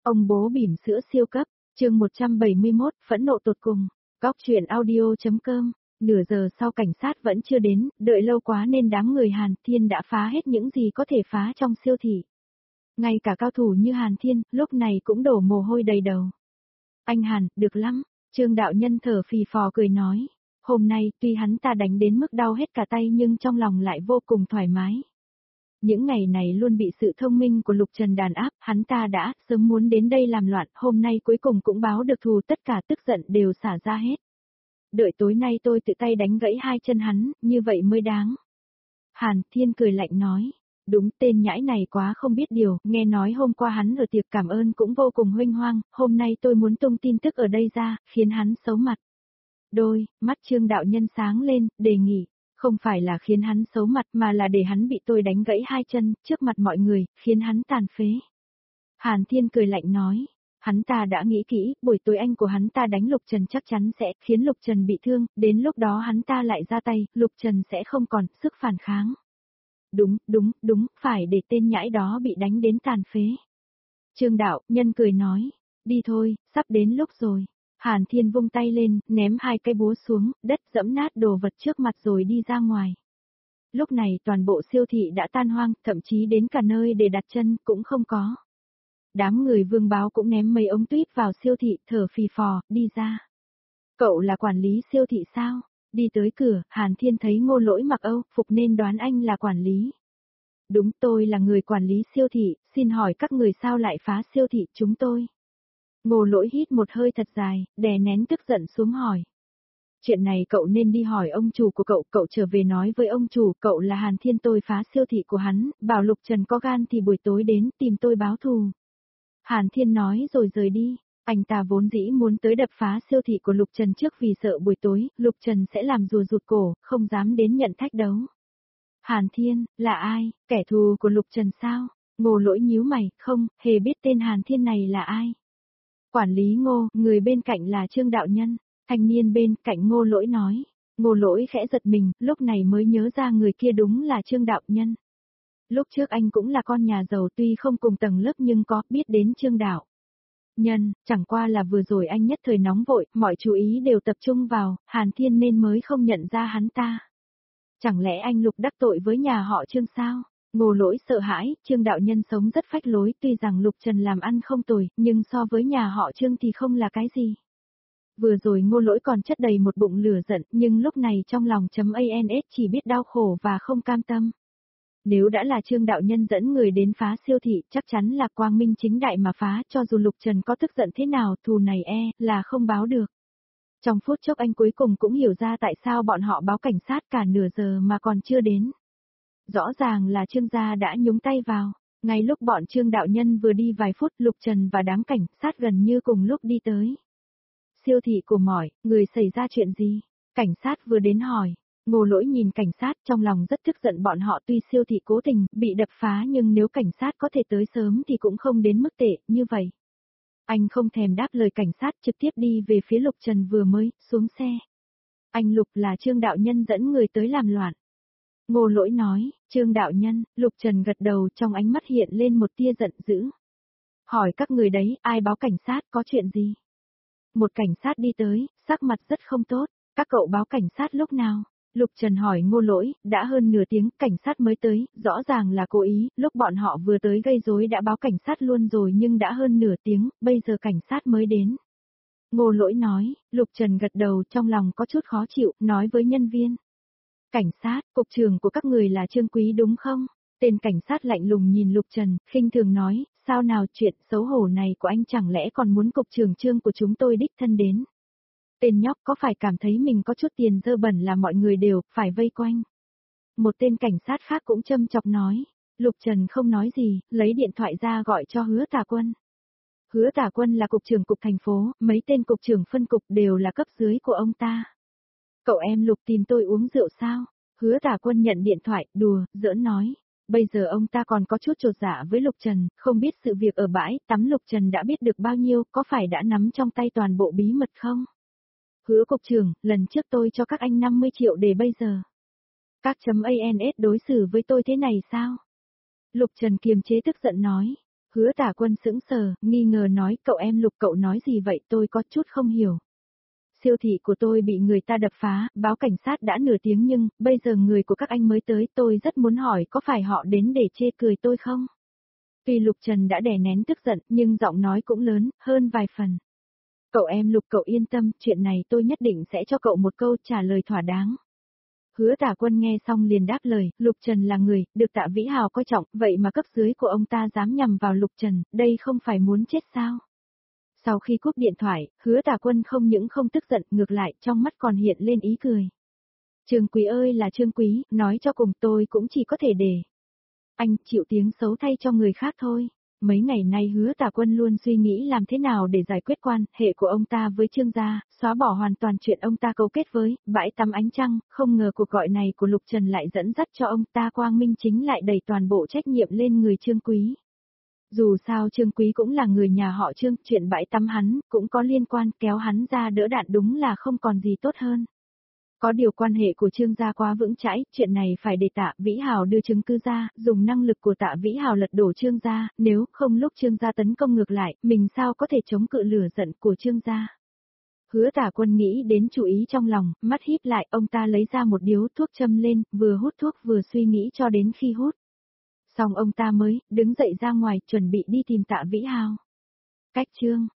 Ông bố bỉm sữa siêu cấp, chương 171, phẫn nộ tột cùng. Góc truyện audio.com. Nửa giờ sau cảnh sát vẫn chưa đến, đợi lâu quá nên đám người Hàn Thiên đã phá hết những gì có thể phá trong siêu thị. Ngay cả cao thủ như Hàn Thiên, lúc này cũng đổ mồ hôi đầy đầu. Anh Hàn, được lắm, Trương đạo nhân thở phì phò cười nói. Hôm nay, tuy hắn ta đánh đến mức đau hết cả tay nhưng trong lòng lại vô cùng thoải mái. Những ngày này luôn bị sự thông minh của Lục Trần đàn áp, hắn ta đã sớm muốn đến đây làm loạn, hôm nay cuối cùng cũng báo được thù, tất cả tức giận đều xả ra hết. Đợi tối nay tôi tự tay đánh gãy hai chân hắn, như vậy mới đáng. Hàn Thiên cười lạnh nói, đúng, tên nhãi này quá không biết điều, nghe nói hôm qua hắn ở tiệc cảm ơn cũng vô cùng huênh hoang, hôm nay tôi muốn tung tin tức ở đây ra, khiến hắn xấu mặt. Đôi, mắt Trương đạo nhân sáng lên, đề nghị. Không phải là khiến hắn xấu mặt mà là để hắn bị tôi đánh gãy hai chân, trước mặt mọi người, khiến hắn tàn phế. Hàn Thiên cười lạnh nói, hắn ta đã nghĩ kỹ, buổi tối anh của hắn ta đánh Lục Trần chắc chắn sẽ khiến Lục Trần bị thương, đến lúc đó hắn ta lại ra tay, Lục Trần sẽ không còn sức phản kháng. Đúng, phải để tên nhãi đó bị đánh đến tàn phế. Trương đạo nhân cười nói, đi thôi, sắp đến lúc rồi. Hàn Thiên vung tay lên, ném hai cây búa xuống, đất dẫm nát đồ vật trước mặt rồi đi ra ngoài. Lúc này toàn bộ siêu thị đã tan hoang, thậm chí đến cả nơi để đặt chân cũng không có. Đám người Vương Báo cũng ném mấy ống tuyết vào siêu thị, thở phì phò, đi ra. Cậu là quản lý siêu thị sao? Đi tới cửa, Hàn Thiên thấy Ngô Lỗi mặc Âu phục nên đoán anh là quản lý. Đúng, tôi là người quản lý siêu thị, xin hỏi các người sao lại phá siêu thị chúng tôi? Ngô Lỗi hít một hơi thật dài, đè nén tức giận xuống hỏi. Chuyện này cậu nên đi hỏi ông chủ của cậu trở về nói với ông chủ, cậu là Hàn Thiên, tôi phá siêu thị của hắn, bảo Lục Trần có gan thì buổi tối đến tìm tôi báo thù. Hàn Thiên nói rồi rời đi, anh ta vốn dĩ muốn tới đập phá siêu thị của Lục Trần trước vì sợ buổi tối, Lục Trần sẽ làm rùa rụt cổ, không dám đến nhận thách đấu. Hàn Thiên, là ai, kẻ thù của Lục Trần sao? Ngô Lỗi nhíu mày, không, hề biết tên Hàn Thiên này là ai. Quản lý Ngô, người bên cạnh là Trương đạo nhân. Thanh niên bên cạnh Ngô Lỗi nói. Ngô Lỗi khẽ giật mình, lúc này mới nhớ ra người kia đúng là Trương đạo nhân. Lúc trước anh cũng là con nhà giàu, tuy không cùng tầng lớp nhưng có biết đến Trương đạo nhân, chẳng qua là vừa rồi anh nhất thời nóng vội, mọi chú ý đều tập trung vào Hàn Thiên nên mới không nhận ra hắn ta. Chẳng lẽ anh Lục đắc tội với nhà họ Trương sao? Ngô Lỗi sợ hãi, Trương đạo nhân sống rất phách lối, tuy rằng Lục Trần làm ăn không tồi, nhưng so với nhà họ Trương thì không là cái gì. Vừa rồi Ngô Lỗi còn chất đầy một bụng lửa giận, nhưng lúc này trong lòng .ans chỉ biết đau khổ và không cam tâm. Nếu đã là Trương đạo nhân dẫn người đến phá siêu thị, chắc chắn là quang minh chính đại mà phá, cho dù Lục Trần có tức giận thế nào, thù này là không báo được. Trong phút chốc anh cuối cùng cũng hiểu ra tại sao bọn họ báo cảnh sát cả nửa giờ mà còn chưa đến. Rõ ràng là Trương gia đã nhúng tay vào. Ngay lúc bọn Trương đạo nhân vừa đi vài phút, Lục Trần và đám cảnh sát gần như cùng lúc đi tới. Siêu thị của mỏi, người xảy ra chuyện gì? Cảnh sát vừa đến hỏi. Ngô Lỗi nhìn cảnh sát, trong lòng rất tức giận, bọn họ tuy siêu thị cố tình bị đập phá nhưng nếu cảnh sát có thể tới sớm thì cũng không đến mức tệ như vậy. Anh không thèm đáp lời cảnh sát, trực tiếp đi về phía Lục Trần vừa mới xuống xe. Anh Lục, là Trương đạo nhân dẫn người tới làm loạn. Ngô Lỗi nói, Trương đạo nhân. Lục Trần gật đầu, trong ánh mắt hiện lên một tia giận dữ. Hỏi các người đấy, ai báo cảnh sát, có chuyện gì? Một cảnh sát đi tới, sắc mặt rất không tốt. Các cậu báo cảnh sát lúc nào? Lục Trần hỏi Ngô Lỗi, đã hơn nửa tiếng cảnh sát mới tới, rõ ràng là cố ý, lúc bọn họ vừa tới gây rối đã báo cảnh sát luôn rồi nhưng đã hơn nửa tiếng, bây giờ cảnh sát mới đến. Ngô Lỗi nói, Lục Trần gật đầu, trong lòng có chút khó chịu, nói với nhân viên. Cảnh sát, cục trưởng của các người là Trương Quý đúng không? Tên cảnh sát lạnh lùng nhìn Lục Trần, khinh thường nói, sao nào, chuyện xấu hổ này của anh chẳng lẽ còn muốn cục trưởng Trương của chúng tôi đích thân đến? Tên nhóc có phải cảm thấy mình có chút tiền dơ bẩn là mọi người đều phải vây quanh? Một tên cảnh sát khác cũng châm chọc nói. Lục Trần không nói gì, lấy điện thoại ra gọi cho Hứa Tả Quân. Hứa Tả Quân là cục trưởng cục thành phố, mấy tên cục trưởng phân cục đều là cấp dưới của ông ta. Cậu em Lục tìm tôi uống rượu sao? Hứa Tả Quân nhận điện thoại, đùa, giỡn nói. Bây giờ ông ta còn có chút chột dạ với Lục Trần, không biết sự việc ở bãi tắm Lục Trần đã biết được bao nhiêu, có phải đã nắm trong tay toàn bộ bí mật không? Hứa cục trưởng, lần trước tôi cho các anh 50 triệu để bây giờ. Các .ans đối xử với tôi thế này sao? Lục Trần kiềm chế tức giận nói. Hứa Tả Quân sững sờ, nghi ngờ nói, cậu em Lục cậu nói gì vậy, tôi có chút không hiểu. Siêu thị của tôi bị người ta đập phá, báo cảnh sát đã nửa tiếng nhưng, bây giờ người của các anh mới tới, tôi rất muốn hỏi có phải họ đến để chê cười tôi không? Tuy Lục Trần đã đè nén tức giận, nhưng giọng nói cũng lớn, hơn vài phần. Cậu em Lục cậu yên tâm, chuyện này tôi nhất định sẽ cho cậu một câu trả lời thỏa đáng. Hứa Tả Quân nghe xong liền đáp lời, Lục Trần là người, được Tạ Vĩ Hào coi trọng, vậy mà cấp dưới của ông ta dám nhằm vào Lục Trần, đây không phải muốn chết sao? Sau khi cúp điện thoại, Hứa Tả Quân không những không tức giận, ngược lại, trong mắt còn hiện lên ý cười. Trương Quý ơi là Trương Quý, nói cho cùng tôi cũng chỉ có thể để anh chịu tiếng xấu thay cho người khác thôi. Mấy ngày nay Hứa Tả Quân luôn suy nghĩ làm thế nào để giải quyết quan hệ của ông ta với Trương gia, xóa bỏ hoàn toàn chuyện ông ta cấu kết với bãi tắm ánh trăng, không ngờ cuộc gọi này của Lục Trần lại dẫn dắt cho ông ta quang minh chính lại đẩy toàn bộ trách nhiệm lên người Trương Quý. Dù sao Trương Quý cũng là người nhà họ Trương, chuyện bãi tắm hắn cũng có liên quan, kéo hắn ra đỡ đạn đúng là không còn gì tốt hơn. Có điều quan hệ của Trương gia quá vững chãi, chuyện này phải để Tạ Vĩ Hào đưa chứng cứ ra, dùng năng lực của Tạ Vĩ Hào lật đổ Trương gia, nếu không lúc Trương gia tấn công ngược lại, mình sao có thể chống cự lửa giận của Trương gia. Hứa Tả Quân nghĩ đến chủ ý trong lòng, mắt híp lại, ông ta lấy ra một điếu thuốc châm lên, vừa hút thuốc vừa suy nghĩ cho đến khi hút. Xong ông ta mới đứng dậy ra ngoài, chuẩn bị đi tìm Tạ Vĩ Hào. Cách Trương